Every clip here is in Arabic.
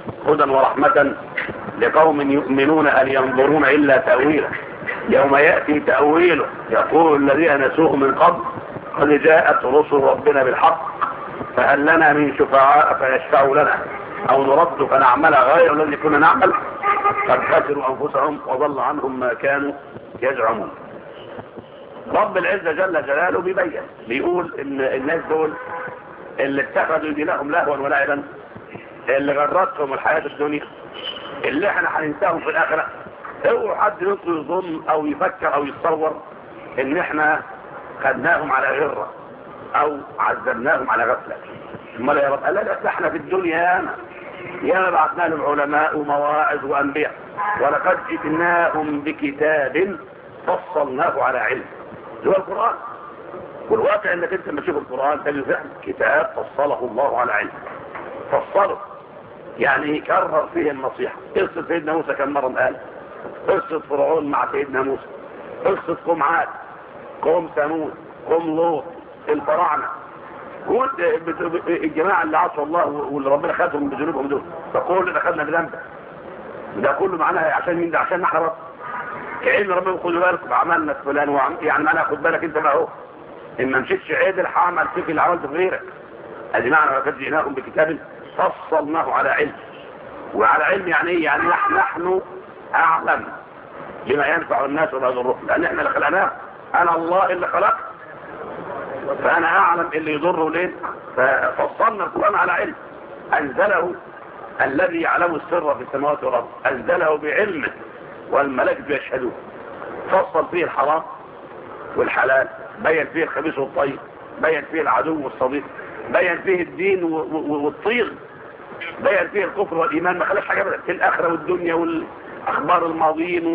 هدى ورحمة لقوم يؤمنون هل ينظرون إلا تأويله يوم يأتي تأويله يقول الذين نسوه من قبل قد جاءت رسل ربنا بالحق فهل لنا من شفعاء فيشفعوا لنا أو نرد فنعمل غير الذي كنا نعمل قد خسروا أنفسهم وضل عنهم ما كانوا يزعمون. رب العزة جل جلاله بيقول إن الناس دول اللي اتخذوا دينهم لهوا ولعبا، اللي غرتهم الحياة الدنيا، اللي احنا هننساهم في الآخرة. اوعوا حد يظن او يفكر او يتصور ان احنا خدناهم على غرة او عذبناهم على غفلة. امال يا رب قال لا، احنا في الدنيا ياما بعثنا لهم علماء ومواعظ وانبياء ولقد جئناهم بكتاب فصلناه على علم هو القرآن. والواقع انك انت لما تشوف القرآن تجد فعلا كتاب فصله الله على علم. فصله يعني كرر فيه النصيحة. قصة سيدنا موسى كم مرة قال، قصة فرعون مع سيدنا موسى، قصة قوم عاد، قوم ثمود، قوم لوط، الفراعنة، كل الجماعة اللي عصوا الله واللي ربنا خدهم بذنوبهم دول، فكل اللي خدنا بذنبه ده كله معناها عشان مين؟ ده عشان احنا بس كأن ربنا خد بالك بعملنا فلان يعني معناها خد بالك انت بقى اهو ان ما مشيتش عدل هعمل فيك اللي عملته في غيرك. ادي معنى لقد جئناكم بكتاب فصلناه على علم. وعلى علم يعني ايه؟ يعني نحن اعلم بما ينفع الناس ولا يضرهم، لان احنا اللي خلقناه. انا الله اللي خلق فانا اعلم اللي يضره ليه. ففصلنا القرآن على علم انزله الذي يعلم السر في السماوات والارض، انزله بعلمه والملائكه يشهدون. فصل فيه الحرام والحلال، بين فيه الخبيث والطيب، بين فيه العدو والصديق، بين فيه الدين والطيغ، بين فيه الكفر والايمان. ما خلاش حاجه ابدا في الاخره والدنيا والاخبار الماضيين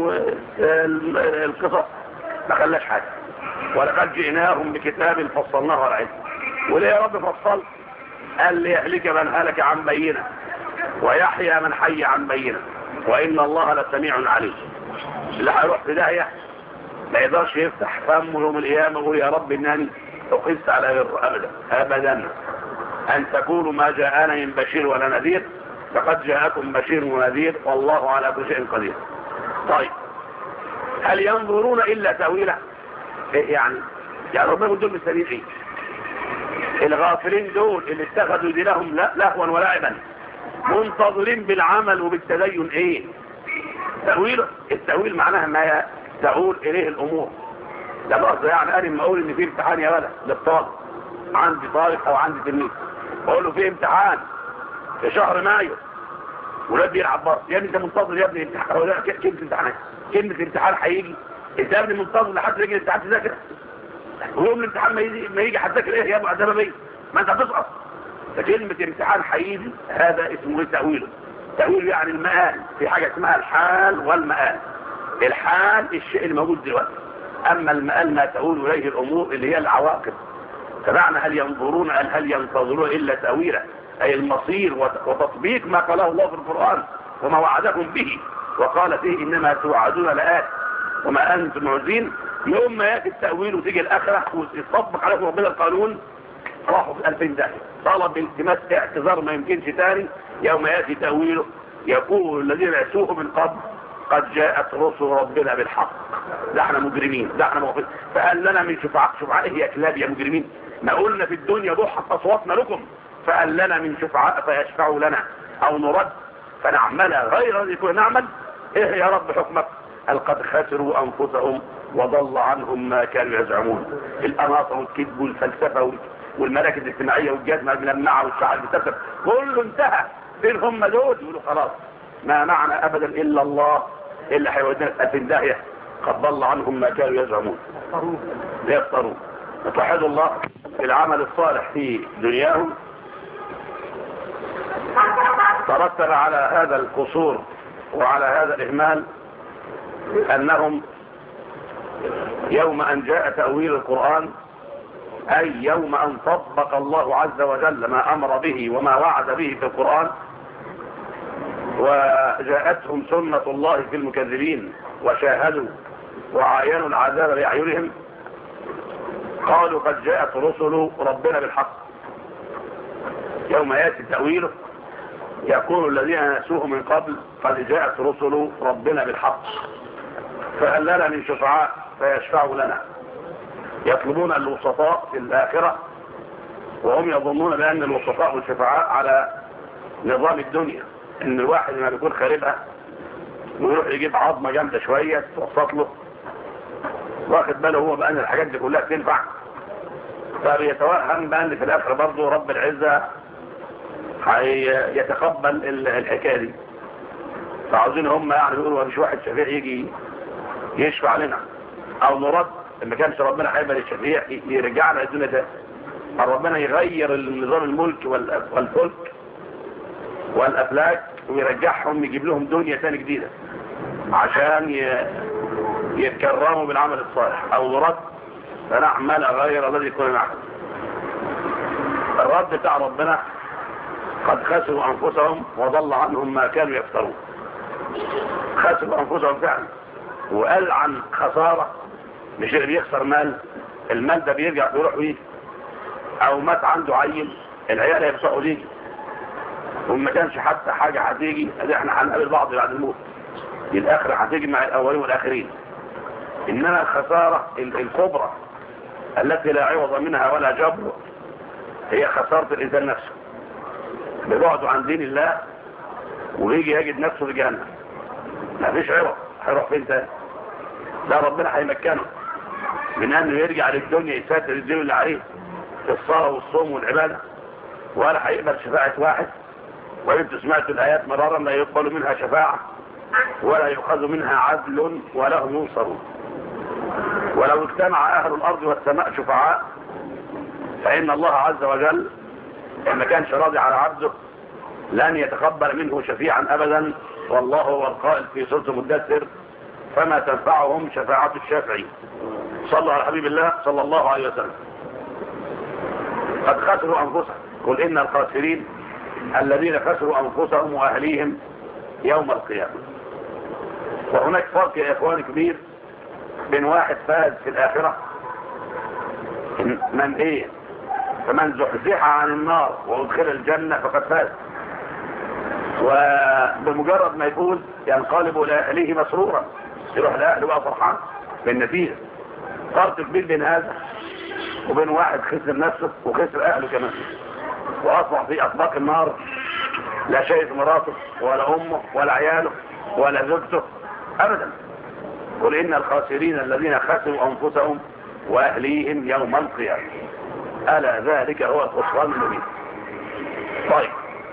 والقصص، ما خلاش حاجه. ولقد جئناهم بكتاب فصلناه على علم. وليه يا رب فصل؟ قال ليهلك من هلك عن بينه ويحيى من حي عن بينه وان الله لسميع عليم. اللي هيروح في داهيه ما يقدرش يفتح فمه يوم القيامه ويقول يا رب انني اقيس على غير ابدا ابدا ان تقولوا ما جاءنا من بشير ولا نذير فقد جاءكم بشير ونذير والله على كل شيء قدير. طيب هل ينظرون الا تاويله؟ ايه يعني ربنا يقول دول مستنيين ايه؟ الغافلين دول اللي اتخذوا دينهم لهوا ولعبا منتظرين بالعمل وبالتدين ايه؟ تأويله. التأويل معناها ما تقول اليه الامور. ده بقى يعني انا لما اقول ان في امتحان يا ولد للطالب، عندي طالب او عندي تلميذ بقول له في امتحان في شهر مايو ولاد بيلعب بره، يا ابني انت منتظر يا ابني امتحان ولا كلمه امتحان؟ كلمه الامتحان هيجي انت يا ابني منتظر لحد يجي الامتحان تذاكر؟ ويوم الامتحان ما يجي هتذاكر ايه يا ابو عذاب بيه؟ ما انت هتسقط. فكلمه امتحان هيجي هذا اسمه تأويله. تأويل يعني المآل. في حاجه اسمها الحال والمآل. الحال الشيء الموجود دلوقتي، اما المآل ما تؤول اليه الامور اللي هي العواقب. فمعنى هل ينظرون هل ينتظرون الا تأويله اي المصير وتطبيق ما قاله الله في القرآن وما وعدكم به وقال فيه انما توعدون لآت وما انتم معجزين. يوم ما ياتي التأويل وتيجي الاخره ويطبق عليكم ربنا القانون راحوا في 2000 داهيه. طلب التماس اعتذار ما يمكنش تاني. يوم ياتي تأويله يقول الذين عصوه من قبل قد جاءت رسل ربنا بالحق. ده احنا مجرمين، ده احنا موقفين. فقال لنا من شفعاء ايه يا كلاب يا مجرمين؟ ما قلنا في الدنيا ضحت اصواتنا لكم. فقال لنا من شفعاء فيشفعوا لنا او نرد فنعمل غير الذي كنا نعمل. ايه يا رب حكمك؟ قال قد خسروا انفسهم وضل عنهم ما كانوا يزعمون. الاناطه والكذب والفلسفه والمراكز الاجتماعيه والجزمه الملمعه والشعر المستسلم كله انتهى. فين هم دول؟ يقولوا خلاص ما معنا ابدا الا الله اللي هيودينا في 2000 داهيه. قد ضل عنهم ما كانوا يزعمون. يفترون. فتوحدوا الله بالعمل الصالح في دنياهم. ترتب على هذا القصور وعلى هذا الإهمال أنهم يوم أن جاء تأويل القرآن أي يوم أن طبق الله عز وجل ما أمر به وما وعد به في القرآن وجاءتهم سنة الله في المكذبين وشاهدوا وعاينوا العذاب بأعينهم قالوا قد جاءت رسل ربنا بالحق. يوم يأتي تأويله يقول الذين نسوه من قبل قد جاءت رسل ربنا بالحق فهل لنا من شفعاء فيشفعوا لنا. يطلبون الوسطاء في الآخرة وهم يظنون بأن الوسطاء والشفعاء على نظام الدنيا، ان الواحد ما بيكون خاربها ويروح يجيب عظمة جامدة شوية توسط له، واخد باله هو بأن الحاجات دي كلها تنفع، فبيتوهم بأن في الآخرة برضه رب العزة يتقبل الحكاية دي. فعاوزين هم يعني يقولوا مفيش واحد شفيع يجي يشفع لنا او نرد، ما كانش ربنا هيقبل الشفيع يرجعنا الدنيا ده، ربنا يغير النظام الملك والفلك والافلاك ويرجعهم يجيب لهم دنيا ثانيه جديده عشان يتكرموا بالعمل الصالح، او نرد فنعمل غير الذي كنا نعمل. الرد بتاع ربنا قد خسروا انفسهم وضل عنهم ما كانوا يفترون. خسروا انفسهم فعلا، وقال عن خساره مش اللي بيخسر مال، المال ده بيرجع بيروح ويجي، او مات عنده عيل العيال هيبصقوا ليه، وما كانش حتى حاجه هتيجي احنا هنقابل بعض بعد الموت، الاخره هتيجي مع الاولين والاخرين. انما الخساره الكبرى التي لا عوض منها ولا جبر هي خساره الانسان نفسه، ببعده عن دين الله ويجي يجد نفسه في جهنم، ما فيش عوض، هيروح فين تاني؟ لا ربنا هيمكنه من انه يرجع للدنيا يساتر الدين اللي عليه في الصلاه والصوم والعباده، ولا هيقبل شفاعه واحد. وانتم سمعتوا الايات مرارا لا يقبل منها شفاعه ولا يؤخذ منها عدل ولا هم ينصرون. ولو اجتمع اهل الارض والسماء شفعاء فان الله عز وجل ما كانش راضي على عبده لن يتقبل منه شفيعا ابدا، والله هو القائل في سوره المدثر فما تنفعهم شفاعه الشافعين. صلوا على حبيب الله صلى الله عليه وسلم. قد خسروا انفسهم، قل ان الخاسرين الذين خسروا انفسهم واهليهم يوم القيامه. وهناك فرق يا اخواني كبير بين واحد فاز في الاخره من ايه، فمن زحزح عن النار وادخل الجنه فقد فاز، وبمجرد ما يفوز ينقلب الى اهله مسرورا، يروح لاهله بقى فرحان بالنتيجه. فرق كبير بين هذا وبين واحد خسر نفسه وخسر اهله كمان، واصبح في اطباق النار لا شايف مراته ولا امه ولا عياله ولا زوجته ابدا. قل ان الخاسرين الذين خسروا انفسهم واهليهم يوم القيامه الا ذلك هو الخسران المبين. طيب،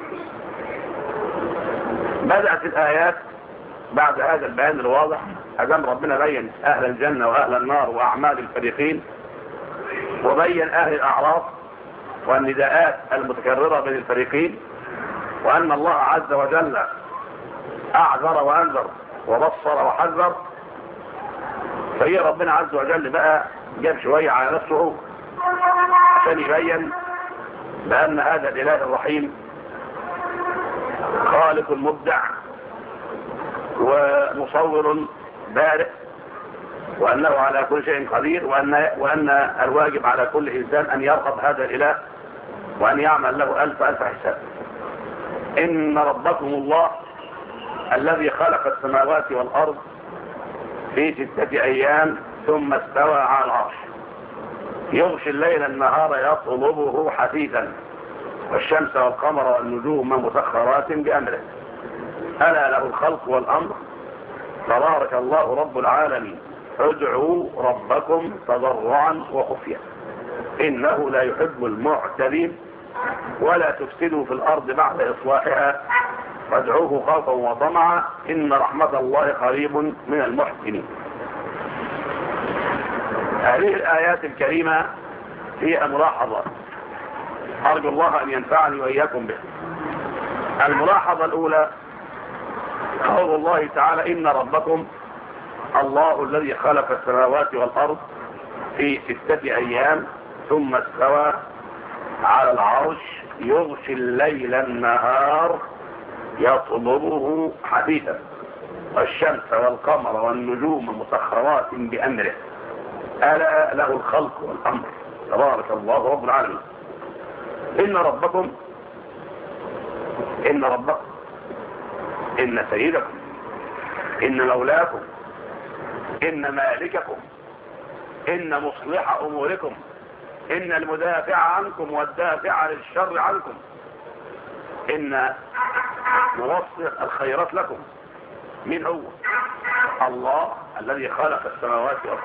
بدات الايات بعد هذا البيان الواضح، ادام ربنا بين اهل الجنه واهل النار واعمال الفريقين، وبين اهل الاعراف والنداءات المتكرره بين الفريقين، وان الله عز وجل اعذر وانذر وبصر وحذر، فهي ربنا عز وجل بقى جاب شويه على نفسه عشان يبين بان هذا الاله الرحيم خالق مبدع ومصور بارئ، وانه على كل شيء قدير، وان الواجب على كل انسان ان يرغب هذا الاله وان يعمل له الف حساب. ان ربكم الله الذي خلق السماوات والارض في 6 ايام ثم استوى على العرش يغشي الليل النهار يطلبه حثيثا والشمس والقمر والنجوم مسخرات بامره الا له الخلق والامر تبارك الله رب العالمين ادعوا ربكم تضرعا وخفيا انه لا يحب المعتدين ولا تفسدوا في الارض بعد اصلاحها فادعوه خوفا وطمعا ان رحمه الله قريب من المحسنين. هذه الايات الكريمه فيها ملاحظات ارجو الله ان ينفعني واياكم بها. الملاحظه الاولى قول الله تعالى ان ربكم الله الذي خلق السماوات والارض في 6 ايام ثم استوى على العرش يغشي الليل النهار يطلبه حثيثا والشمس والقمر والنجوم مسخرات بامره الا له الخلق والامر تبارك الله رب العالمين. ان ربكم إن ربكم، إن سيدكم، إن مولاكم، إن مالككم، إن مصلح أموركم، إن المدافع عنكم والدافع للشر عنكم، إن موصل الخيرات لكم. من هو؟ الله الذي خلق السماوات والأرض.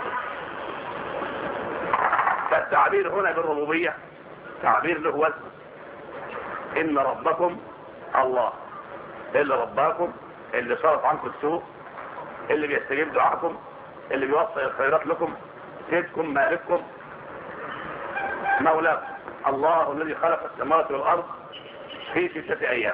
فالتعبير هنا بالربوبية تعبير له وزن. إن ربكم الله، اللي رباكم، اللي صرف عنكم السوء، اللي بيستجيب دعاءكم، اللي بيوصل الخيرات لكم، سيدكم، مالككم، مولاكم. الله الذي خلق السماوات والأرض في 6 أيام.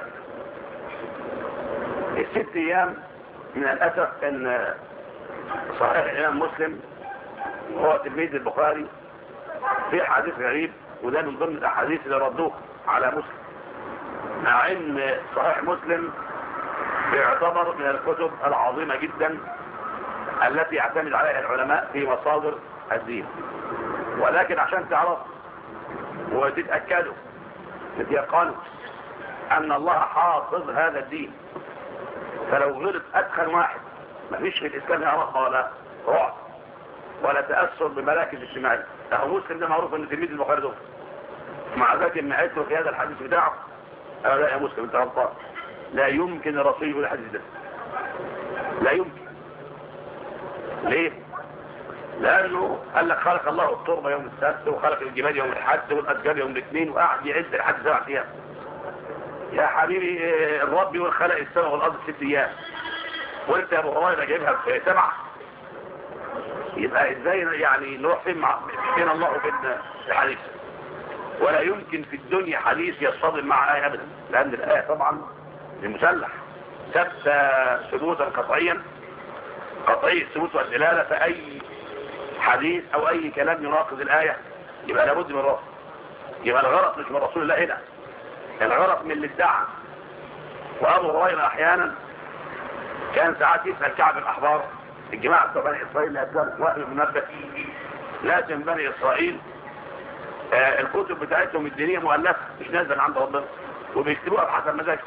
ال6 أيام من الأسف أن صحيح الإمام مسلم هو تلميذ البخاري في حديث غريب، وده من ضمن الأحاديث اللي ردوه على مسلم، مع أن صحيح مسلم بيعتبر من الكتب العظيمة جدا التي يعتمد عليها العلماء في مصادر الدين. ولكن عشان تعرف وتتأكدوا تتيقنوا أن الله حافظ هذا الدين، فلو غلط أدخل واحد مفيش في الإسلام يعرفها ولا رعب ولا تأثر بمراكز اجتماعية. أهو مسلم ده معروف أن تلميذ البخاري ده، مع ذلك إن عدته في هذا الحديث بتاعه لا يا مسلم أنت غلطان، لا يمكن الرسول يقول الحديث ده، لا يمكن. ليه؟ لأنه قال لك خلق الله التربة يوم السبت، وخلق الجبال يوم الحد، والأشجار يوم الاثنين، وقعد يعد لحد 7 أيام. يا حبيبي الرب يقول خلق السماء والأرض 6 أيام، وانت يا ابو هريره جايبها في 7، يبقى ازاي يعني نروح فين الله وبين الحديث؟ ولا يمكن في الدنيا حديث يصطدم مع آية أبدا، لأن الآية طبعا المسلح ثبت ثبوتا قطعيا، قطعي الثبوت والدلالة، فأي حديث أو أي كلام يناقض الآية يبقى لابد من رفض. يبقى الغلط مش من رسول الله هنا، الغلط من اللي ادعى. وأبو هريرة أحيانا كان ساعات يسأل كعب الأحبار، الجماعة بتوع بني إسرائيل اللي أسأل وقت المنبه، لازم بني إسرائيل الكتب بتاعتهم الدينية مؤلفة مش نازل عند ربنا، وبيكتبوها بحسب مزاجهم.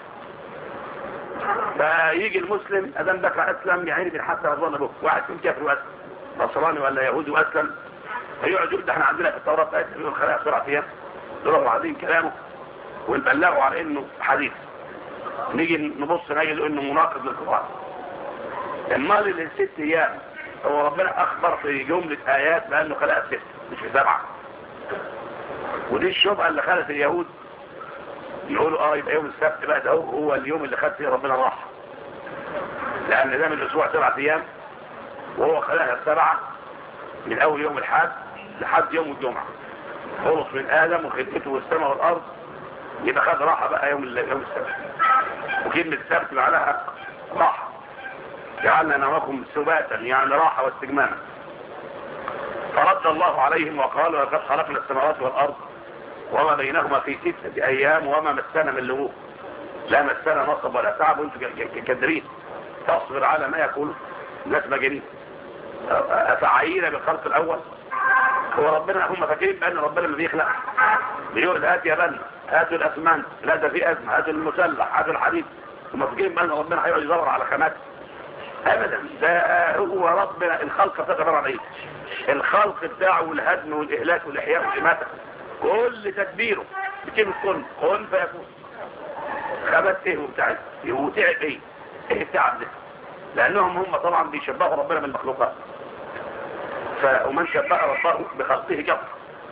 فيجي المسلم أدام بكى أسلم يعني بالحسن رضوان أبوه، واحد فيهم كافر وأسلم، نصراني ولا يهودي وأسلم، فيقعد يقول ده احنا عندنا في التوراة بتاعتنا بيقول خلاها 7 أيام، دول بعضين كلامه ونبلغوا على إنه حديث، نيجي نبص نجد إنه مناقض للقرآن. المال ال6 أيام هو ربنا أخبر في جملة آيات بأنه خلقها 6 مش في 7. ودي الشبهة اللي خلت اليهود يقولوا يبقى يوم السبت بقى ده هو اليوم اللي خد فيه ربنا راح، لأن ده من الأسبوع 7 أيام، وهو خلقها 7 من أول يوم الحد لحد يوم الجمعة، خلص من آدم وخلقته والسماء والأرض، يبقى خد راحة بقى يوم السبت. وكلمة السبت معناها راحة، جعلنا نومكم سباتا يعني راحة واستجماما. فرد الله عليهم وقال لقد خلقنا السماوات والأرض وما بينهما في 6 أيام وما مسنا من لغوب، لا مسنا نصب ولا تعب، وانتم كدرين تصبر على ما يقول الناس مجانين. أفعينا بالخلق الأول؟ هو ربنا هم فاكرين بأن ربنا اللي بيخلق بيقول هات يا بنا هاتوا الأسمان، لا ده في أزمة، هاتوا المسلح، هاتوا الحديد، هم فاكرين بأن ربنا هيقعد يدور على خامات؟ أبدا، ده هو ربنا. الخلق بتاعه عن ايه؟ الخلق بتاعه والهدم والإهلاك والإحياء والإماتة، كل تدبيره بكلمة كن فيكون. خبت ايه وبتاعت وتعب ايه التعب ده؟ لأنهم هم طبعا بيشبهوا ربنا بالمخلوقات، ومن شبه ربه بخلقه كفر.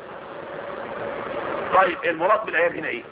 طيب المراد بالآيات هنا ايه؟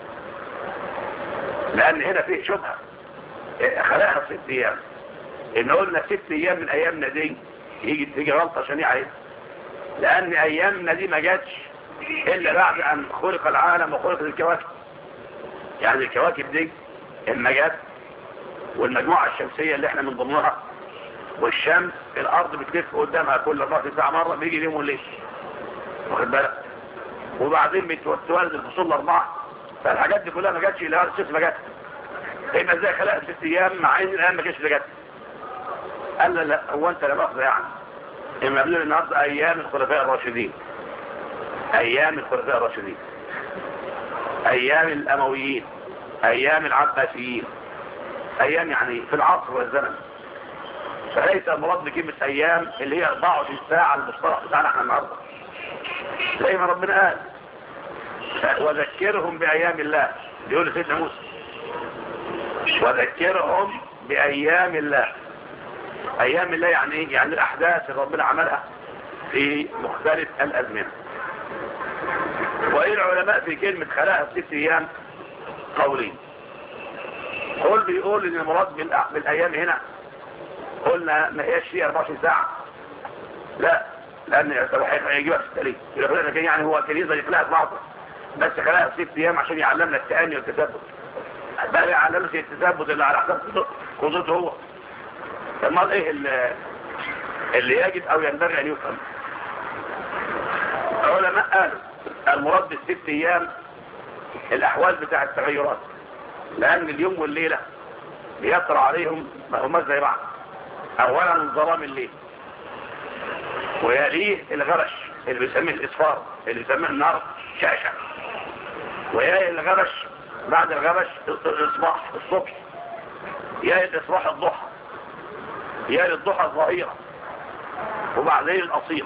لأن هنا فيه شبهة، خلقها 6 أيام، إن قلنا 6 أيام من أيامنا دي يجي غلطة شنيعة ايه؟ لأن أيامنا دي ما جاتش إلا بعد أن خلق العالم وخلق الكواكب. يعني الكواكب دي النجاة والمجموعة الشمسية اللي احنا من ضمنها، والشمس الأرض بتلف قدامها كل 24 ساعة مرة، بيجي اليوم والليل، واخد بالك؟ وبعدين بتولد الفصول 4، فالحاجات دي كلها ما جاتش إلا بعد 6 ما جاتش. يبقى ازاي خلقت 6 أيام مع إن الآن ما جاتش اللي جات؟ قال لا هو أنت لا مؤاخذة يعني إما قبل النهارده أيام الخلفاء الراشدين، أيام الخلفاء الراشدين، أيام الأمويين، ايام العباسيين، ايام يعني في العصر والزمن. فليس المراد بكلمة ايام اللي هي 24 ساعة المصطلح بتاعنا احنا النهارده، زي ما ربنا قال وذكرهم بايام الله، بيقول سيدنا موسى وذكرهم بايام الله. ايام الله يعني ايه؟ يعني الاحداث اللي ربنا عملها في مختلف الازمنه. وايه العلماء في كلمه خلقها في 6 ايام؟ قولين. قول بيقول ان المراد بالايام هنا قلنا ما هيش فيها 24 ساعه، لا، لان هيجيبها في التاريخ يقول لك يعني هو كنيسه يخلقها في بعضه، بس خلقها في 6 ايام عشان يعلمنا التأني والتثبت. بقى يعلمنا التثبت اللي على حساب قدرته هو. امال ايه اللي يجب او ينبغي ان يفهم؟ علماء قالوا المراد ب6 ايام الاحوال بتاع التغيرات، لان اليوم والليله بيطرأ عليهم ما هماش زي بعض. اولا ظلام الليل، ويليه الغبش اللي بيسميه الاصفار، اللي بيسميه النار شاشه، ويليه الغبش بعد الغبش الاصباح الصبح، يليه الاصباح الضحى، يليه الضحى الظهيره، وبعدين الاصيل.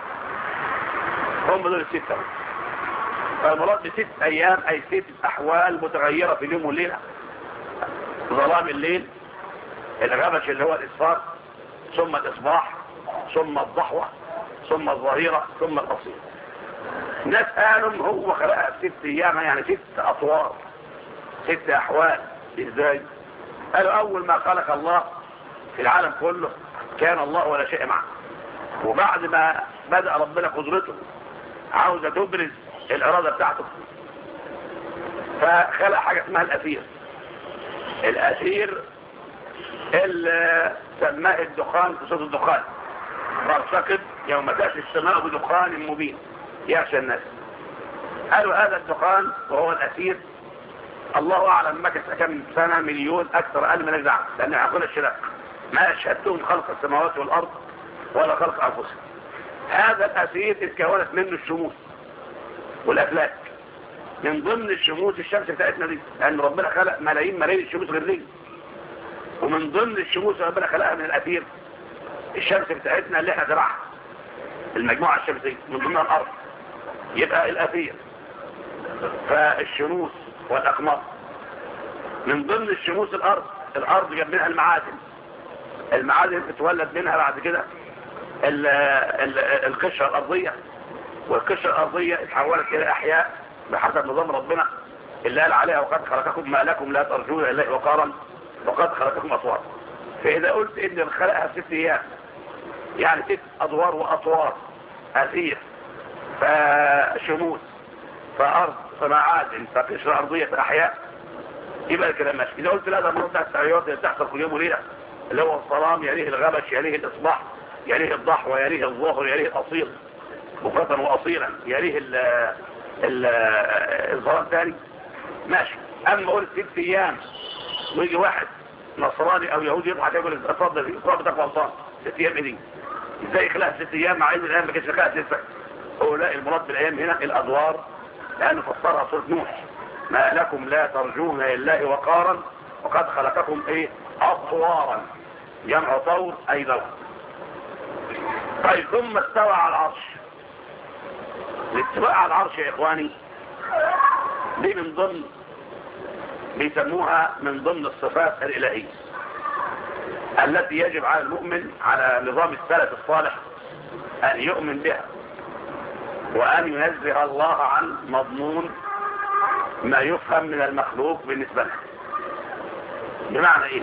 هم دول ال6. فالمراد ب6 ايام اي 6 احوال متغيره في اليوم والليله: ظلام الليل، الغبش اللي هو الاصفار، ثم الاصباح، ثم الضحوه، ثم الظهيره، ثم الاصيل. ناس قالوا هو خلقها في 6 ايام يعني 6 اطوار، 6 احوال. ازاي؟ قالوا اول ما خلق الله في العالم كله كان الله ولا شيء معه، وبعد ما بدأ ربنا قدرته عاوزة تبرز الإرادة بتاعته فخلق حاجة اسمها الأثير. الأثير اللي سماه الدخان في صوت الدخان، فارتقد يوم تأتي السماء بدخان مبين يخشى الناس. قالوا هذا الدخان وهو الأثير الله أعلم مكث كم سنة، مليون أكثر أقل من الزعم، لأن عقول الشرق ما أشهدتهم خلق السماوات والأرض ولا خلق أنفسهم. هذا الأثير اتكونت منه الشموس والأفلاك. من ضمن الشموس الشمس بتاعتنا دي، لأن ربنا خلق ملايين الشموس غير دي، ومن ضمن الشموس ربنا خلقها من الأثير الشمس بتاعتنا اللي احنا زرعها، المجموعة الشمسية، من ضمنها الأرض. يبقى الأثير فالشموس والأقمار. من ضمن الشموس الأرض جاب منها المعادن بتولد منها بعد كده القشرة الأرضية، والقشرة الأرضية اتحولت إلى أحياء بحسب نظام ربنا اللي قال عليها وقد خلقكم ما لكم لا ترجون إليه وقارا وقد خلقكم أطوار. فإذا قلت إن خلقها في 6 أيام يعني 6 أدوار وأطوار، أثير فشموس فأرض فمعادن فقشرة أرضية فأحياء، يبقى الكلام ماشي. إذا قلت لا ده مرض التغيرات اللي بتحصل كل يوم وليلة اللي هو الظلام، يليه الغبش، يليه الإصباح، يليه الضحوة، يليه الظهر، يليه الأصيل بكرة وأصيلا، يليه الظلام تاني، ماشي. أما قلت 6 أيام ويجي واحد نصراني أو يهودي يضحك يقول اتفضل في إقرار بتاع غلطان 6 أيام إيه دي؟ إزاي يخلقها 6 أيام مع إن الأيام ما كانش خلقها 6؟ هو لا، المراد بالأيام هنا الأدوار، لأنه فسرها سورة نوح: ما لكم لا ترجون لله وقارا وقد خلقكم إيه؟ أطوارا، جمع طور أي دور. طيب ثم استوى على العرش. الاستواء على العرش يا إخواني دي من ضمن بيسموها من ضمن الصفات الإلهية التي يجب على المؤمن على نظام السلف الصالح أن يؤمن بها، وأن ينزه الله عن مضمون ما يفهم من المخلوق بالنسبة له. بمعنى إيه؟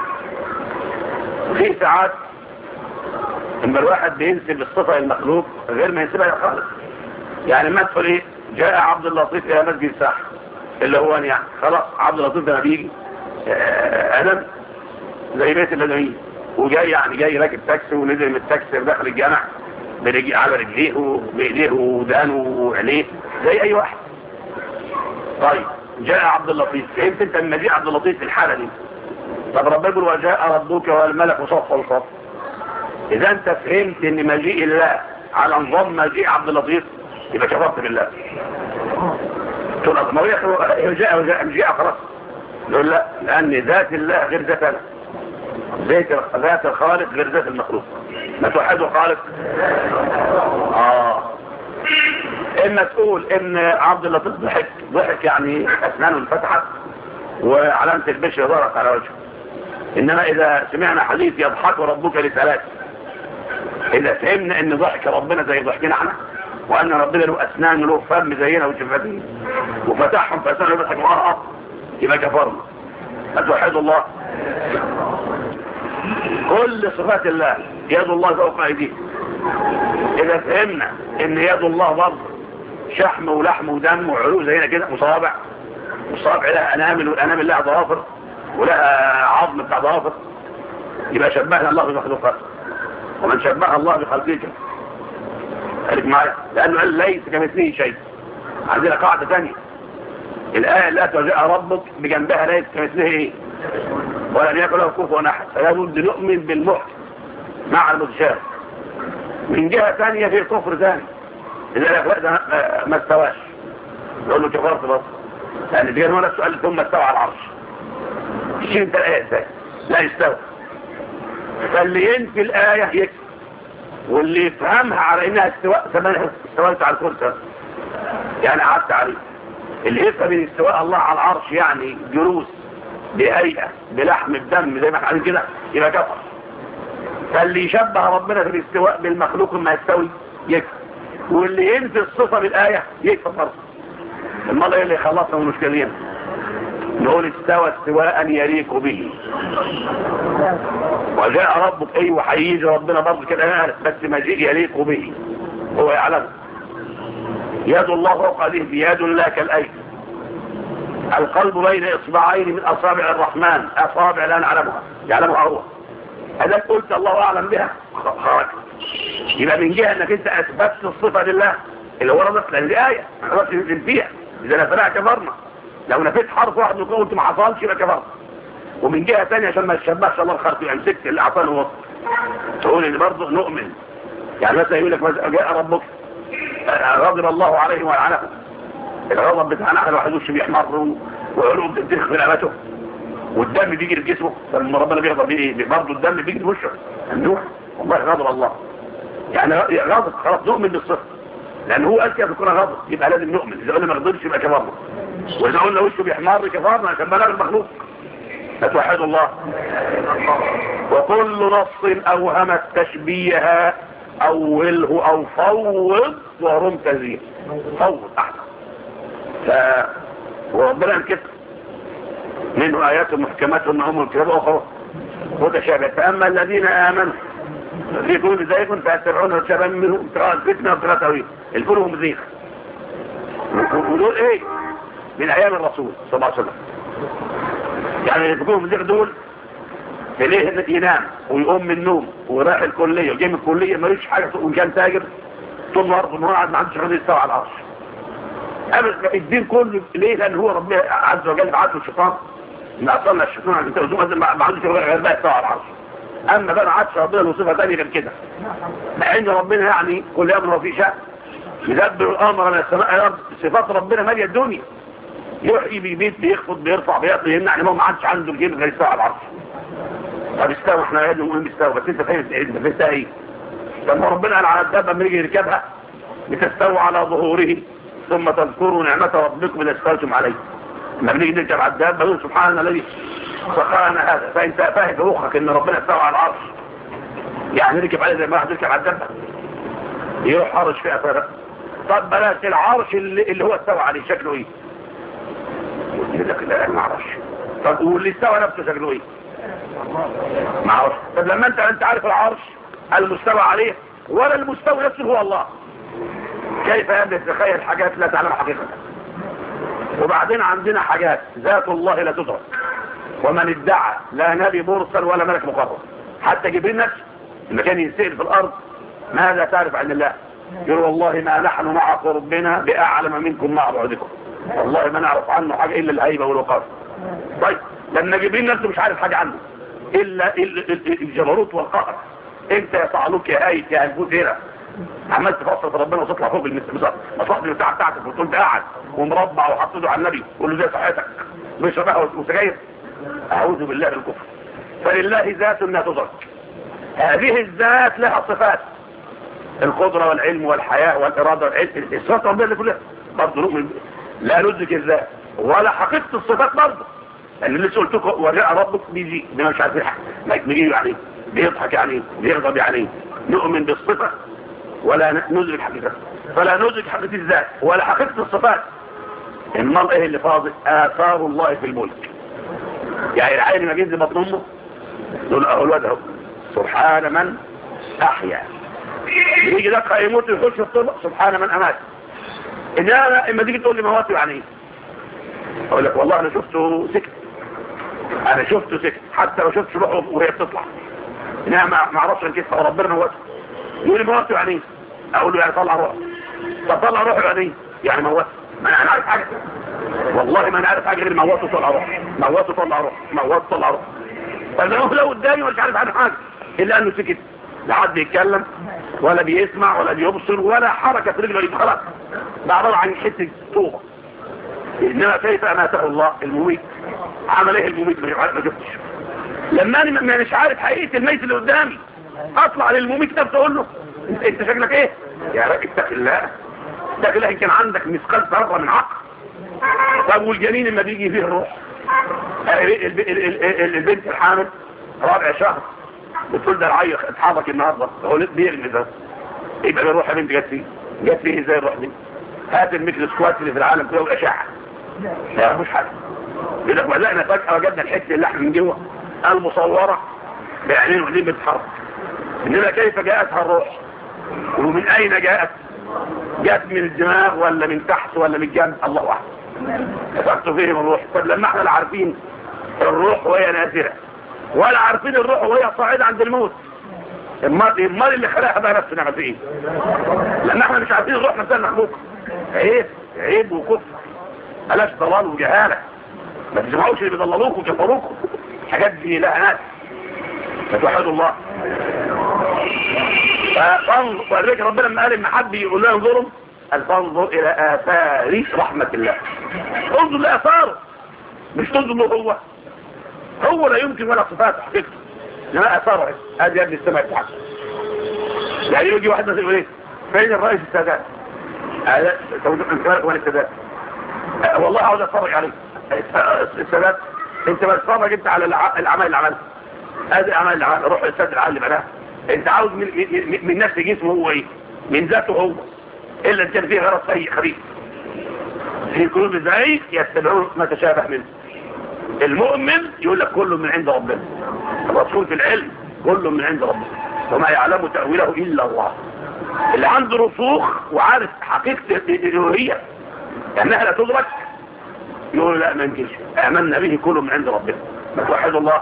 في ساعات لما الواحد بينسب الصفة للمخلوق غير ما ينسبها للخالق. يعني ما تقول إيه؟ جاء عبد اللطيف إلى مسجد الساحة اللي هو يعني خلاص عبد اللطيف ده بيجي أدم زي بيت البدويين، وجاي يعني جاي راكب تاكسي ونزل من التاكسي ودخل الجامع على رجليه وبإيديه ودانه وعينيه زي أي واحد. طيب جاء عبد اللطيف، فهمت انت لما جاء عبد اللطيف في الحالة دي؟ طب ربنا يقول وجاء ربك والملك صفا صفا. إذا انت فهمت ان مجيء الله على نظام مجيء عبد اللطيف يبقى كفرت بالله. تقول ما هو جاء خلاص يقول لا، لان ذات الله غير ذات انا. ذات الخالق غير ذات المخلوق. ما توحدوا خالق. اما تقول ان عبد اللطيف ضحك يعني اسنانه انفتحت وعلامة البشر ظهرت على وجهه. انما اذا سمعنا حديث يضحك ربك لثلاث، اذا فهمنا ان ضحك ربنا زي ضحكنا احنا، وان ربنا له اسنان وله فم زينا وشفتين وفتحهم فاسنانه يضحك يبقى كفرنا. فتوحد الله. كل صفات الله يد الله فوق ايديهم. اذا فهمنا ان يد الله برضه شحم ولحم ودم وعلو زينا كده، وصابع، والصابع لها انامل والانامل لها ضوافر ولها عظم بتاع ضوافر، يبقى شبهنا الله بمخلوقاته. ومن شبه الله بخلقه خليك معايا، لانه قال ليس كمثله شيء. عندنا قاعده ثانيه، الايه لا تجاء ربك بجنبها ليس كمثله ايه ولم يكن له كفوا احد. فلا بد نؤمن بالمحكم مع المتشابه. من جهه ثانيه في كفر ثاني، اذا لا ما استواش يقول له كفرت بس، لان دي هنا السؤال ثم استوى على العرش. شيء انت الايه ازاي؟ لا يستوى. فاللي ينفي الايه يكفر، واللي يفهمها على انها استويت على الكرسي يعني قعدت عليه. اللي يفهم من استواء الله على العرش يعني جلوس بهيئه بلحم بدم زي ما احنا عارفين كده يبقى كفر. فاللي يشبه ربنا في الاستواء بالمخلوق ما يستوي يكفر، واللي ينفي الصفه بالايه يكفر برضه. المرة اللي خلصنا من المشكلين نقول استوى استواء يليق به. وجاء ربك ايه وحييجي ربنا برضه كده، بس مجيء يليق به هو يعلم. يد الله فوق يده، يد لا كالايدي. القلب بين اصبعين من اصابع الرحمن، اصابع لا نعلمها يعلمها هو. اذا قلت الله اعلم بها خرج. يبقى من جهه انك انت اثبتت الصفه لله اللي هو ربك، لان دي ايه ما نقدرش ننزل فيها. اذا نفناها كفرنا. لو نفيت حرف واحد من قلت ما حصلش يبقى كفرنا. ومن جهه ثانيه عشان ما تشبهش الله الخلق يبقى مسكت اللي اعطاني وسط، تقول ان برضه نؤمن. يعني مثلا يقول لك جاء ربك غضب الله عليه ولعنه. الغضب بتاعنا احنا الواحد وشه بيحمر وعلوم بتدخل في نعمته والدم بيجري في جسمه. فلما ربنا بيغضب ايه؟ برضه الدم بيجري في وشه. ممنوع والله غضب الله. يعني غضب خلاص نؤمن بالصفه، لان هو اذكى بيكون غضب يبقى لازم نؤمن. اذا قلنا ما غضبش يبقى كفرنا، واذا قلنا وشه بيحمر كفرنا عشان بلاغ المخلوق. فتوحد الله. وكل نص اوهم التشبيه اوله او فوض ورم تزيين. فوض احسن. وربنا انكتب منه ايات محكمات ام الكتاب اخرى متشابهه. فاما الذين امنوا في كل زيغ فيتبعون شباب منه ابتغاء الفتنه وابتغاء تاويل. الكلهم زيغ. ودول ايه؟ من ايام الرسول صلى الله عليه وسلم. يعني اللي بيكونوا زيغ دول ليه ينام ويقوم من النوم ورايح الكليه وجاي من الكليه ملوش حاجه، وان كان تاجر طول النهار قاعد ما عندوش غير يستوى على العرش. ابدا الدين كله ليه؟ لان هو ربنا عز وجل بعت له الشيطان ان اصلنا الشيطان عند التوزيع ما عندوش غير بقى يستوى على العرش. اما بقى ما عادش ربنا له صفه ثانيه غير كده، مع ان ربنا يعني كل امر وفي شأن يدبر الامر من السماء الى الارض. صفات ربنا ماليه الدنيا، يحيي بيبيت بيخفض بيرفع بيطلع يمنع، ما عادش عنده الجيب غير يستوى على العرش. طب استوى، احنا لازم نقول استوى، بس انت فاهم فهمتها ايه؟ لما ربنا قال على الدابه لما يجي يركبها لتستووا على ظهوره ثم تذكروا نعمه ربكم اذا استويتم عليه. لما بنيجي نركب على الدابه نقول سبحان الذي سخرنا هذا. فانت فاهم بروحك ان ربنا استوى على العرش، يعني نركب عليه زي ما واحد يركب على الدابه يروح حرش فيها فرق. طب بلاش العرش اللي هو استوى عليه شكله ايه؟ يقول لك لا ما اعرفش. طب واللي استوى نفسه شكله ايه؟ ما اعرفش. طب لما انت عارف العرش المستوى عليه ولا المستوى نفسه هو الله، كيف يبدأ تتخيل حاجات لا تعلم حقيقتها؟ وبعدين عندنا حاجات ذات الله لا تدرك، ومن ادعى لا نبي مرسل ولا ملك مقرب. حتى جبريل نفسه لما كان ينسأل في الارض ماذا تعرف عن الله؟ يقول والله ما نحن مع قربنا باعلم منكم مع بعدكم، والله ما نعرف عنه حاجه الا الهيبه والوقار. طيب لما جبريل نفسه مش عارف حاجه عنه الا الجبروت والقهر، انت يا صعلوك يا ايت يا الفوزيره عملت تفصل في ربنا وتطلع فوق المصاحب بتاعتك وتقول قاعد ومربع وحطيته على النبي وقول له زي صحتك بيشرب قهوة وسجاير، اعوذ بالله من الكفر. فلله ذات لا تدرك، هذه الذات لها صفات، القدرة والعلم والحياة والإرادة والعلم، الصفات ربنا كلها برضه نؤمن، لا ندرك الذات ولا حقيقة الصفات برضه. اللي لسه قلت لكم وجاء ربك بيجي بما مش عارف بيجي يعني بيضحك يعني بيغضب يعني، نؤمن بالصفة ولا ندرك حقيقتها، فلا ندرك حقيقة الذات ولا حقيقة الصفات. امال ايه اللي فاضل؟ آثار الله في الملك. يعني العين ما بينزل بطن امه دول اولاد اهو، سبحان من احيا. يجي دقة يموت يخش في الطرق، سبحان من امات. انما اما تيجي تقول لي موات يعني ايه؟ اقول لك والله انا شفته سكت، انا شفته سكت، حتى لو شفت روحه وهي بتطلع، انما ما اعرفش كيف ربنا موته. يقول لي موته يعني ايه؟ اقول له يعني طلع روحه. طب طلع روحه يعني ايه؟ يعني موته. ما انا عارف حاجه، والله ما انا عارف حاجه غير موته طلع روحه، موته طلع روحه، موته طلع روحه. فلو قدامي مش عارف عنه حاجه الا انه سكت، لا حد يتكلم ولا بيسمع ولا بيبصر ولا حركه في رجله، خلاص ده عباره عن حته طوبه. انما كيف اماته الله المميت؟ عمل ايه المميت؟ ما شفتش. لما انا مش عارف حقيقه الميت اللي قدامي اطلع للمميت نفسه اقول له انت شكلك ايه يا راجل؟ اتق الله، اتق الله. ان كان عندك مثقال ذره من عقل. طب والجنين لما بيجي فيه الروح، البنت الحامل رابع شهر بتقول ده العيق اتحرك النهارده، هو بيرمي ده، يبقى الروح يا بنت جت فيه ازاي الروح دي؟ هات الميكروسكوبات اللي في العالم كله والاشعه، لا مش حاجه. يقول لك بدأنا فجأة وجدنا الحته اللحم من جوه المصوره بعينين وعينين بتتحرك. انما كيف جاءتها الروح؟ ومن اين جاءت؟ جاءت من الدماغ ولا من تحت ولا من الجنب؟ الله اعلم. كتبت فيهم الروح. طب لما احنا لا عارفين الروح وهي نازله ولا عارفين الروح وهي صاعده عند الموت، المال اللي خلقها بقى نفسه نعمل فيه ايه؟ لان احنا مش عارفين الروح نفسها مخلوقه. عيب وكفر، بلاش ضلال وجهاله. ما تسمعوش اللي بيضللوكم وكفروكم، الحاجات دي لها ناس. فتوحدوا الله. فذلك ربنا لما قال ان حد يقول لنا انظروا، قال فانظر الى اثار رحمه الله. انظر لاثاره، مش تنظر له هو لا يمكن ولا صفات حقيقته، انما اثاره. ادي يا ابن السماء بتاعته. يعني يجي واحد مثلا يقول ايه؟ فين الرئيس السادات؟ هذا توجيه انكار ولا السادات؟ والله عاوز اتفرج عليه السادات. انت ما تتفرج انت على الاعمال اللي عملها، هذه الاعمال اللي عملها، روح السادات العالم اللي بناها. انت عاوز من نفس جسمه هو ايه؟ من ذاته هو، الا ان كان فيه غرض سيء خبيث. في قلوب الزعيم يتبعون ما تشابه منه. المؤمن يقول لك كله من عند ربنا، الرسول في العلم كله من عند ربنا، وما يعلم تأويله إلا الله. اللي عنده رسوخ وعارف حقيقة الإلوهية أنها لا تدرك يقول لا ما يمكنش، آمنا به كله من عند ربنا. ما توحد الله.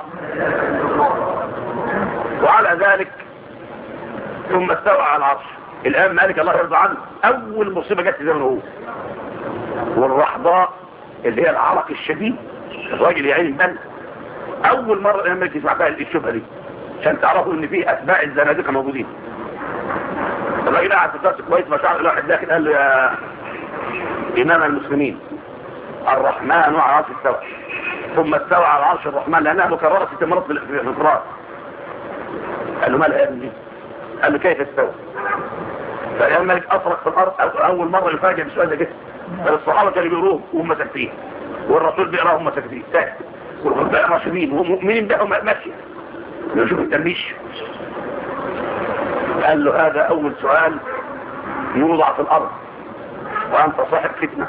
وعلى ذلك ثم استوى على العرش. الآن مالك الله يرضى عنه أول مصيبة جت زي ما هو، والرحضاء اللي هي العرق الشديد، الراجل يعين البن. أول مرة الإمام مالك يسمع فيها الشبهة دي عشان تعرفوا إن فيه أتباع الزنادقة موجودين. الراجل قاعد في الدرس كويس، ما شاء الله، واحد داخل قال له يا إمام المسلمين الرحمن على العرش استوى. ثم استوى على العرش الرحمن لأنها مكررة 6 مرات في القرآن. قال له مالها يا ابني؟ قال له كيف استوى؟ فالإمام مالك أطرق في الأرض أول مرة يفاجئ بسؤال ده جدا. فالصحابة كانوا بيقروه وهم ساكتين، والرسول بيقراه وهم ساكتين ساكت، والخلفاء الراشدين ومؤمنين بهم ماشية يشوف التنبيش. قال له هذا أول سؤال يوضع في الأرض وأنت صاحب فتنة،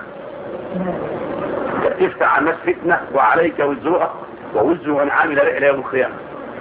تفتح عن الناس فتنة وعليك وزرها ووزر من عامل إلى يوم القيامة.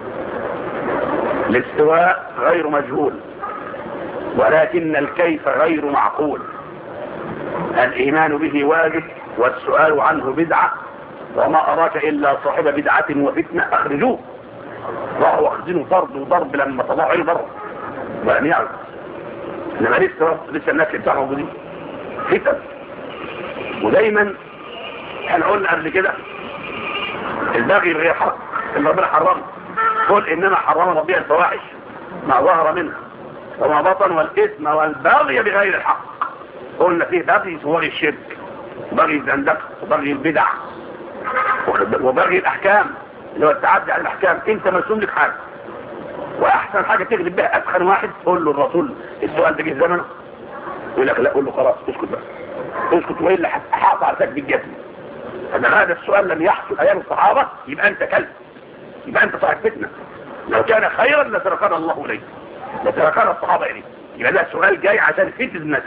الاستواء غير مجهول ولكن الكيف غير معقول. الإيمان به واجب والسؤال عنه بدعة، وما أراك إلا صاحب بدعة وفتنة أخرجوه. راحوا أخذينه طرد وضرب لما طلعوا عليه ضرب ولم يعرف. إنما لسه الناس اللي بتاعهم موجودين فتن. ودايما احنا قلنا قبل كده الباغي بغير حق اللي ربنا حرمه، قل إنما حرم ربي الفواحش ما ظهر منها وما بطن والإثم والبغي بغير الحق. قلنا فيه بغي صور الشرك وبغي الزندقة وبغي البدع وبغي الاحكام اللي هو التعدي على الاحكام. انت مرسوم لك حاجه، واحسن حاجه تغلب بها اتخن واحد قول له الرسول السؤال ده جه زمنه، يقول لك لا، قول له خلاص اسكت بقى، اسكت والا هحاط على سكب الجسم. فما هذا السؤال لم يحصل ايام الصحابه يبقى انت كلب، يبقى انت صاحب فتنه. لو كان خيرا لتركنا الله اليه، لتركنا الصحابه اليه. يبقى ده السؤال جاي عشان فتنه الناس.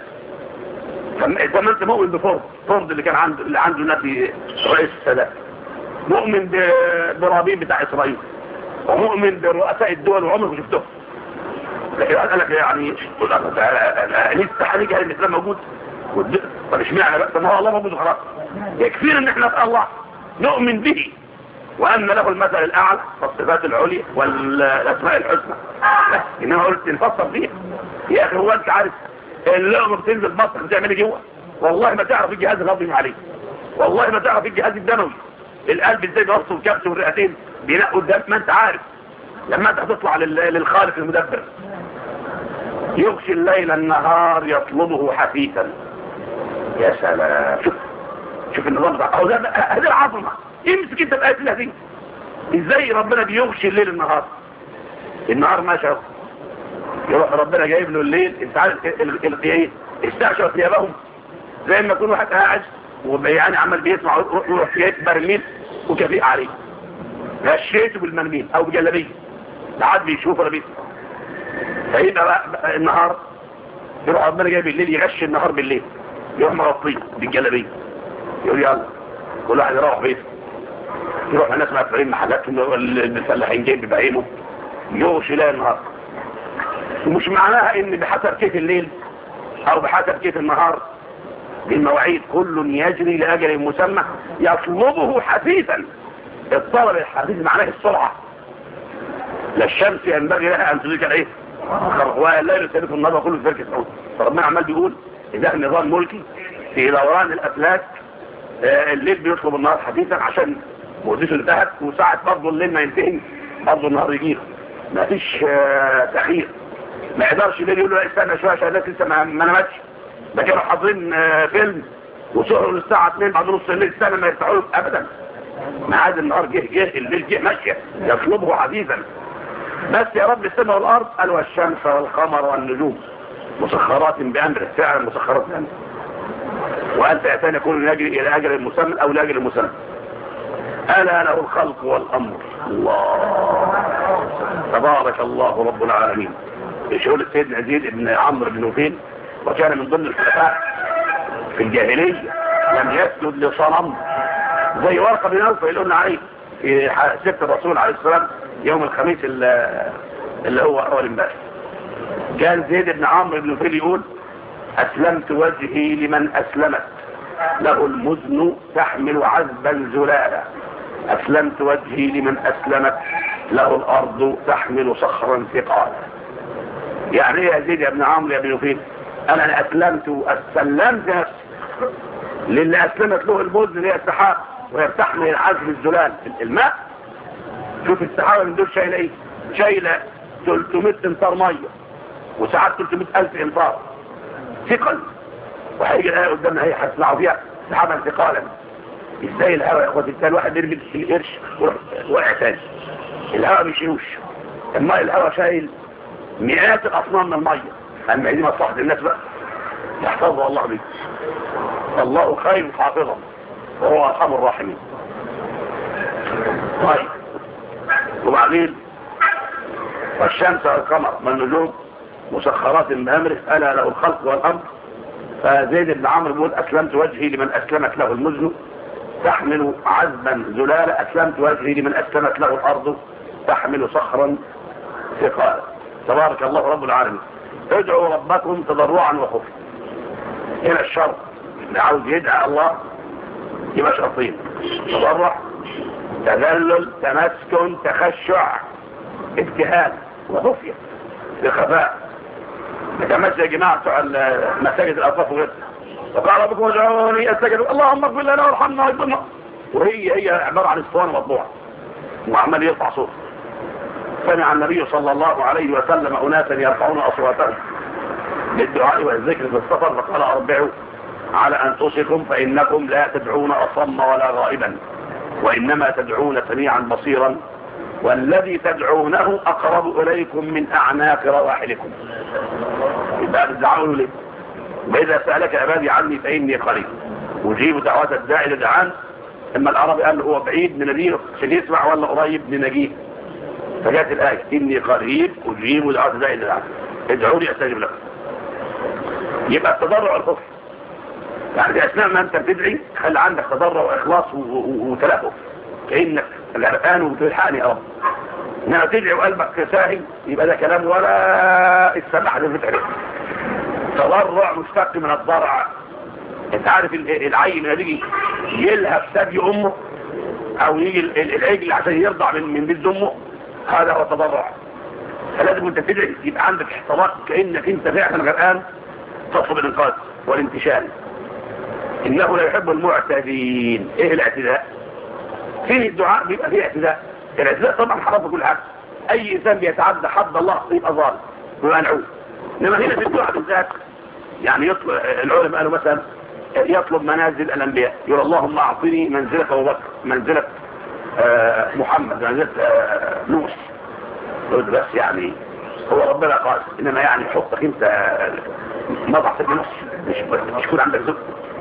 فما انت مؤمن بفرض اللي كان عنده النبي رئيس السادات، مؤمن برابين بتاع اسرائيل، ومؤمن برؤساء الدول وعمرك ما شفتهم. لكن قال لك يعني لسه هنيجي الاسلام موجود. طب اشمعنى بقى؟ ما هو الله موجود خلاص. يكفينا ان احنا في الله نؤمن به وان له المثل الاعلى والصفات العليا والاسماء الحسنى، انما قلت نفصل فيها. يا اخي هو انت عارف اللقمه بتنزل بطنك بتعمل ايه جوه؟ والله ما تعرف الجهاز الهضمي عليه، والله ما تعرف الجهاز الدموي، القلب ازاي بيوصل الكبد والرئتين بينقوا الدم. ما انت عارف لما انت هتطلع للخالق المدبر. يغشي الليل النهار يطلبه حثيثا. يا سلام، شوف النظام ده اهو، هذه العظمه. امسك انت الايه اللي دي ازاي ربنا بيغشي الليل النهار ماشي اهو، يروح ربنا جايب له الليل. انت عارف ايه؟ استعشوا ثيابهم، زي ما يكون واحد قاعد ويعني عمال بيسمع ويروح جايب برميل وكفيء عليه، غشيته بالمرميل او بجلابيه لا حد بيشوف ولا بيسمع. فيبقى بقى النهار يروح ربنا جايب الليل يغشي النهار بالليل، يروح مغطيه بالجلابيه، يقول يلا كل واحد يروح بيته، يروح الناس مقفلين محلاتهم، الفلاحين جايب بعينه، يغشي ليل النهار. ومش معناها ان بحسب كيف الليل او بحسب كيف النهار بالمواعيد، كل يجري لاجل مسمى يطلبه حثيثا. الطلب الحثيث معناه السرعه. لا الشمس ينبغي لها ان تدرك الايه؟ والليل سابق النهار وكله في بركه سعود. فربنا عمال بيقول اذا النظام ملكي في دوران الافلاك، الليل بيطلب النهار حثيثا عشان مهدته انتهت، وساعه برضه الليل ما ينتهي برضه النهار يجيله. ما فيش تاخير. ما يقدرش الليل يقول له استنى شويه عشان الناس لسه ما نامتش، ده كانوا حاضرين فيلم وسهروا للساعه 2 بعد نص الليل استنى ما يفتحوا ابدا. ميعاد النهار جه الليل جه ماشيه يطلبه حديثا. بس يا رب السماء والارض قال والشمس والقمر والنجوم مسخرات بامره، فعلا مسخرات بامره. وانت اتاني كل يجري الى اجل المسمى او لاجل المسمى. الا له الخلق والامر. الله تبارك الله رب العالمين. يقول سيدنا زيد بن عمرو بن نوفيل وكان من ضمن الخلفاء في الجاهليه، لم يسجد لصنم زي ورقه بن نوفل اللي قلنا عليه في سيره الرسول عليه السلام يوم الخميس اللي هو اول امبارح. كان زيد بن عمرو بن نوفيل يقول اسلمت وجهي لمن اسلمت له المزن تحمل عذبا زلالا، اسلمت وجهي لمن اسلمت له الارض تحمل صخرا ثقالا. يعني ايه يا زيد يا ابن عمرو يا ابن نوفيل؟ انا اسلمت نفسي للي اسلمت له المزن اللي هي السحاب، وهي بتحمل العذب الزلال الماء. شوف السحابه من دول شايله ايه؟ شايله 300 امتار ميه، وساعات 300,000 امتار ثقل. وهيجي الايه قدامنا هي هتسمعوا فيها سحابا ثقالا. ازاي الهواء يا اخواتي؟ ازاي الواحد يرمي القرش وقع تاني؟ الهواء ما يشيلوش. الماء الهواء شايل مئات الاصنام من الميه. اما دي مصلحه الناس بقى يحفظها الله بيه. الله خير حافظا وهو ارحم الراحمين. طيب وبعدين والشمس والقمر والنجوم مسخرات بامره الا له الخلق والامر. فزيد بن عمرو بيقول اسلمت وجهي لمن اسلمت له المزن تحمل عذبا زلالا، اسلمت وجهي لمن اسلمت له الارض تحمل صخرا ثقالا. تبارك الله رب العالمين. ادعوا ربكم تضرعا وخفيا. هنا الشرط اللي عاوز يدعى الله يبقى شرطين: تضرع، تذلل، تمسكن، تخشع، ابتهال، وخفية بخفاء. نتمشى يا جماعه بتوع مساجد الاوقاف وغيرها، وقال ربكم ادعوني استجب اللهم اغفر لنا وارحمنا واجبرنا، وهي عباره عن اسطوانه مطبوعه وعمال يرفع صوته. سمع النبي صلى الله عليه وسلم اناسا يرفعون اصواتهم بالدعاء والذكر في السفر، فقال اربعوا على انفسكم فانكم لا تدعون اصم ولا غائبا وإنما تدعون سميعا بصيرا والذي تدعونه أقرب إليكم من أعناق رواحلكم. يبقى بتدعونه ليه؟ وإذا سألك عبادي عني فإني قريب أجيب دعوات الداعي إذا دعان. اما العربي قال هو بعيد نناديه عشان يسمع ولا قريب نناجيه. فجاءت الآية إني قريب أجيب دعوات الداعي إذا دعان ادعوني أستجب لكم. يبقى التضرع الخوف يعني في أثناء ما أنت بتدعي خلي عندك تضرع وإخلاص وتلافف كأنك العرقان وبتلحقني يا رب. إنما تدعي وقلبك ساهل يبقى ده كلام ولا السماح للفتح. تضرع مشتق من الضرع. انت عارف العين لما يجي يلهب ثدي امه او يجي العجل عشان يرضع من بيت امه هذا هو التضرع. فلازم انت تدعي يبقى عندك احتراق كانك انت فعلا غرقان تطلب الانقاذ والانتشال. انه لا يحب المعتدين. ايه الاعتداء؟ فيه الدعاء بيبقى فيه اعتداء. الاعتداء طبعا حرام في كل حاجه. اي انسان بيتعدى حد الله يبقى ظالم ومنعوه. انما هنا في الدعاء بالذات يعني يطلب العلماء قالوا مثلا يطلب منازل الانبياء يقول اللهم اعطني منزله ابو بكر منزله محمد منزله نوح. بس يعني هو ربنا قال انما يعني حطك انت مضع في النص مش يكون عندك ذكر.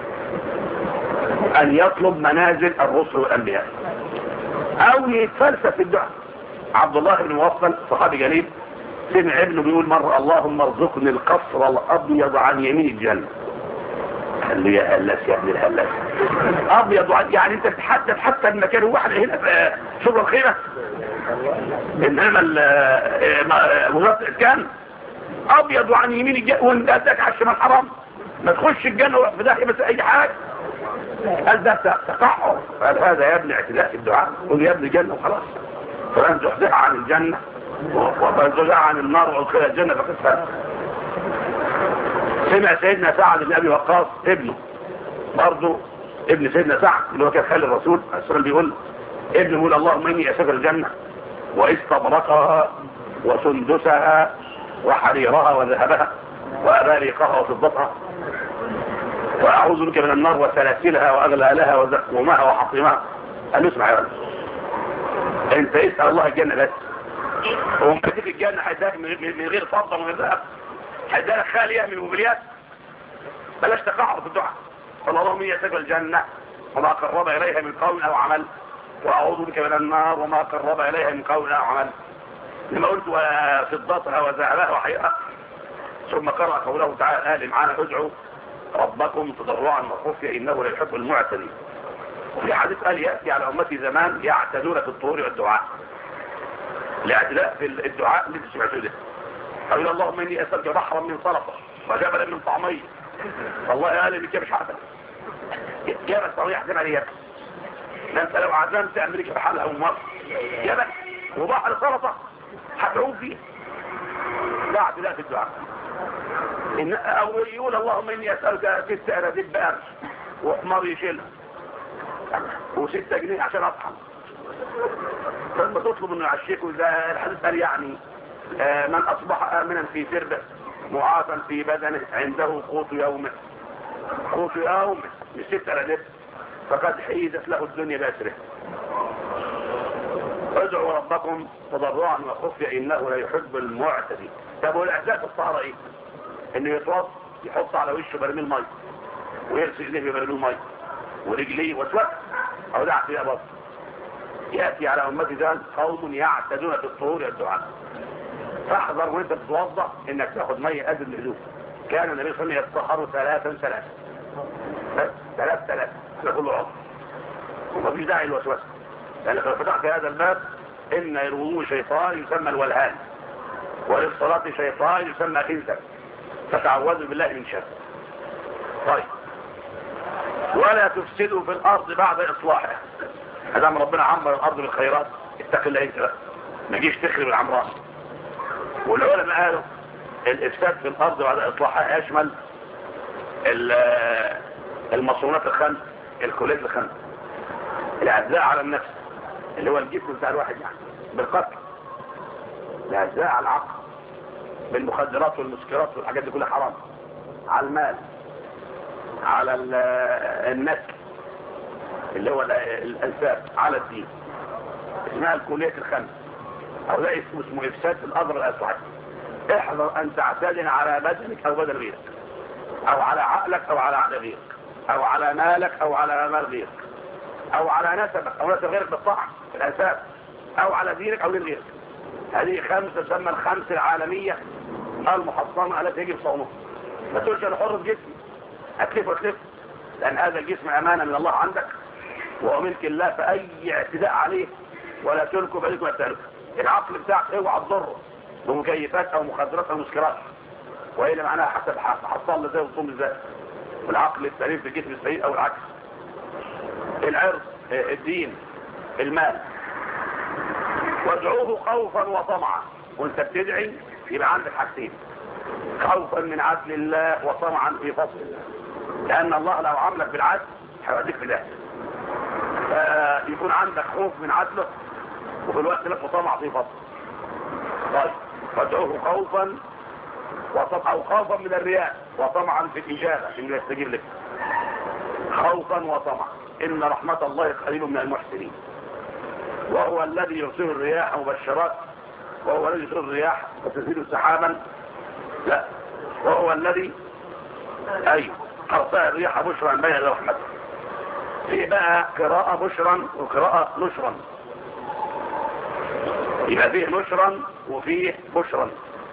ان يطلب منازل الرسل والانبياء او يتفلسف في الدعاء. عبد الله بن موصل صحابي جليل سمع ابنه بيقول مرة اللهم ارزقني القصر الابيض عن يمين الجنة. قال له يا هلاس يا ابن الهلاس ابيض يعني انت تتحدث حتى المكان هو احنا هنا في شبرا الخيمة انما وزارة الاسكان ابيض عن يمين الجنة وانت اداك على الشمال حرام ما تخش الجنة في داخل بس اي حاجة. قال ده تقحر. قال هذا يا ابن اعتداء في الدعاء قل يا ابن الجنة وخلاص. فلن تحزح عن الجنة وفنزجع عن النار وادخل الجنة فقسها. سمع سيدنا سعد بن ابي وقاص ابنه برضه ابن سيدنا سعد اللي هو كان خالد الرسول عليه السلام بيقول ابنه يقول اللهم اني اسافر الجنة واستبرقها وسندسها وحريرها وذهبها واباريقها وفضتها واعوذ بك من النار وسلاسلها واغلالها وزقومها وحطيمها. قال له اسمع يا ولد انت اسال الله الجنة بس هو مديك الجنة هيداك من غير فضة ومن غير ذهب هيداك خالية من الموبيليات. بلاش تقعر في الدعاء. اللهم اني اسالك الجنة وما قرب اليها من قول او عمل واعوذ بك من النار وما قرب اليها من قول او عمل. لما قلت وفضتها وذهبها وحيئها ثم قرأ قوله تعالى معانا ادعوا ربكم تضرعا وخفيا انه لا يحب المعتدين. وفي حديث قال ياتي على امتي زمان يعتدون في الطهور والدعاء. الاعتداء في الدعاء اللي سمعتوه ده قال اللهم اني اسالك بحرا من سلطه وجبلا من طعميه والله قال لي مش عدل جبل طريح زي ما هي. انت لو عزمت امريكا بحالها ومصر جبل وبحر سلطه هتعوم فيه. ده اعتداء في الدعاء. او يقول اللهم اني اسالك 6 اناديب قرش وحمار يشيلها و6 جنيه عشان اطحن. فلما تطلب انه يعشيك وإذا الحديث قال يعني من اصبح امنا في سربه معافا في بدنه عنده قوت يومه مش 6 اناديب فقد حيزت له الدنيا باسره. ادعوا ربكم تضرعا وخفيا انه لا يحب المعتدين. طب والاعتداء في الطهاره ايه؟ انه يتوضا يحط على وشه برميل ميه ويغسل ايديه ببرميل ميه ورجليه وسواك او ده اعتداء برضه. ياتي على امتي زمان قوم يعتدون في الطهور والدعاء. فاحذر وانت بتتوضا انك تاخد ميه قد الهدوء. كان النبي صلى الله عليه وسلم يتطهر 3 3 على كل عضو ومفيش داعي للوسوسه. لان لو فتحت هذا الباب ان الوضوء شيطان يسمى الولهان وللصلاه شيطان يسمى خنزر فتعوذوا بالله من شر. طيب ولا تفسدوا في الارض بعد اصلاحها. ادام ربنا عمر الارض بالخيرات اتق الله انت ما تجيش تخرب العمران. والعلماء قالوا الافساد في الارض بعد اصلاحها يشمل المصونات الخمس الكليات الخمس الاعتداء على النفس اللي هو الجسم بتاع الواحد يعني بالقتل الاعتداء على العقل بالمخدرات والمسكرات والحاجات دي كلها حرام على المال على النسل اللي هو الانساب على الدين، اسمها الكلية الخمس، او ده اسمه افساد الاضرار الاسعد. احذر ان تعتدن على بدنك او بدن غيرك، او على عقلك او على عقل غيرك، او على مالك او على مال غيرك، او على نسبك او نسب غيرك بالطاعة في الانساب، او على دينك او دين غيرك. هذه خمسة تسمى الخمس العالمية المحصنة التي يجب صونها. ما تقولش انا حر في جسمي، اكلف واكلف، لان هذا الجسم امانة من الله عندك وهو ملك الله، فاي اعتداء عليه ولا تلكوا بأيديكم التهلكة. العقل بتاعك اوعى تضره بمكيفات او مخدرات او مسكرات، وهي معناها حسب حصل ازاي وتصوم ازاي. والعقل السليم في الجسم السليم او العكس. العرض، الدين، المال. وادعوه خوفا وطمعا، وانت بتدعي يبقى عندك حاجتين: خوفا من عدل الله وطمعا في فضل الله، لان الله لو عاملك بالعدل هيوديك في ده، فيكون عندك خوف من عدله وفي الوقت لك طمع في فضل. طيب فادعوه خوفا وطمعا، او خوفا من الرياء وطمعا في الاجابه انه يستجيب لك. خوفا وطمعا، ان رحمه الله قريب من المحسنين. وهو الذي يرسل الرياح مبشرات، وهو الذي يرسل الرياح وتزيد سحابا، لا، وهو الذي ارسل الرياح بشرا بين يدي رحمته. في بقى قراءة بشرا وقراءة نشرا، يبقى فيه نشرا وفيه بشرا،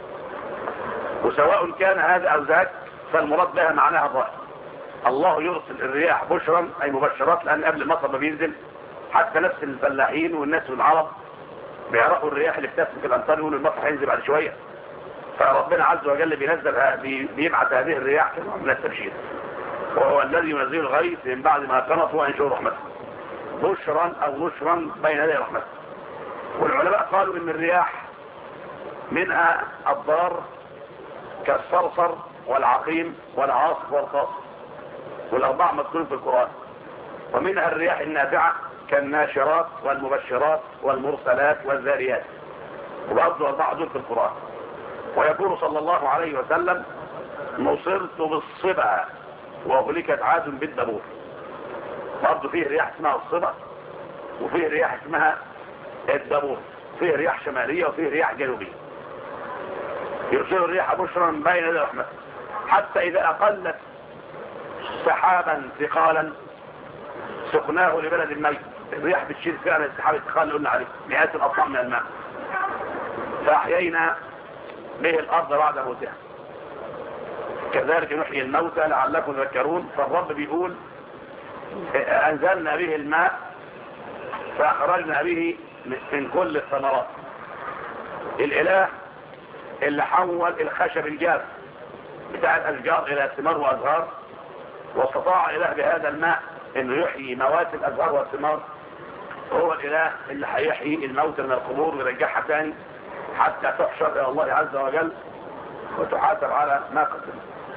وسواء كان هذا او ذاك فالمراد بها معناها ظاهر. الله يرسل الرياح بشرا اي مبشرات، لان قبل المطر ما بينزل حتى نفس الفلاحين والناس العرب بيعرفوا الرياح اللي بتسبق في الامطار، يقولوا المطر هينزل بعد شويه، فربنا عز وجل بيبعث هذه الرياح من التبشير. وهو الذي ينزل الغيث من بعد ما قنطوا وينشر رحمته، بشرا او نشرا بين يدي رحمته. والعلماء قالوا ان الرياح منها الضار كالصرصر والعقيم والعاصف والقاصف، والاربعه مذكورين في القران. ومنها الرياح النافعه كالناشرات والمبشرات والمرسلات والذاريات، وبرضه اربعه دول في القران. ويقول صلى الله عليه وسلم: نصرت بالصبا واهلكت عاد بالدبور. برضه فيه رياح اسمها الصبا، وفيه رياح اسمها الدبور، فيه رياح شماليه وفيه رياح جنوبيه. يرسل الرياح بشرا بين يدي رحمته، حتى اذا اقلت سحابا ثقالا سقناه لبلد ميت. الرياح بتشيل فعلا السحاب الثقال اللي قلنا عليه مئات الاطنان من الماء، فاحيينا به الارض بعد موتها، كذلك نحيي الموتى لعلكم تذكرون. فالرب بيقول: انزلنا به الماء فاخرجنا به من كل الثمرات. الاله اللي حول الخشب الجاف بتاع الاشجار الى ثمار وازهار، واستطاع اله بهذا الماء انه يحيي موات الازهار والثمار، هو الاله اللي هيحيي الموتى من القبور ويرجعها تاني حتى تحشر الى الله عز وجل وتحاسب على ما قدم.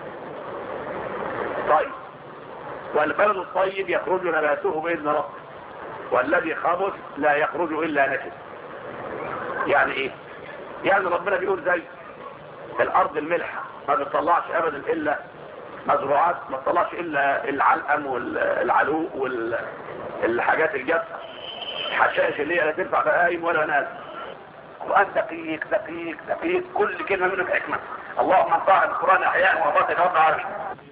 طيب، والبلد الطيب يخرج نباته باذن ربه، والذي خبث لا يخرج الا نكد. يعني ايه؟ يعني ربنا بيقول زي الارض الملحه ما بتطلعش ابدا الا مزروعات، ما بتطلعش الا العلقم والعلوق والحاجات الجافه، الحشائش اللي هي لا تنفع بهايم ولا ناس. القران دقيق دقيق دقيق، كل كلمه منه بحكمه. اللهم انفعنا بالقران احياء وامواتا يا رب العالمين.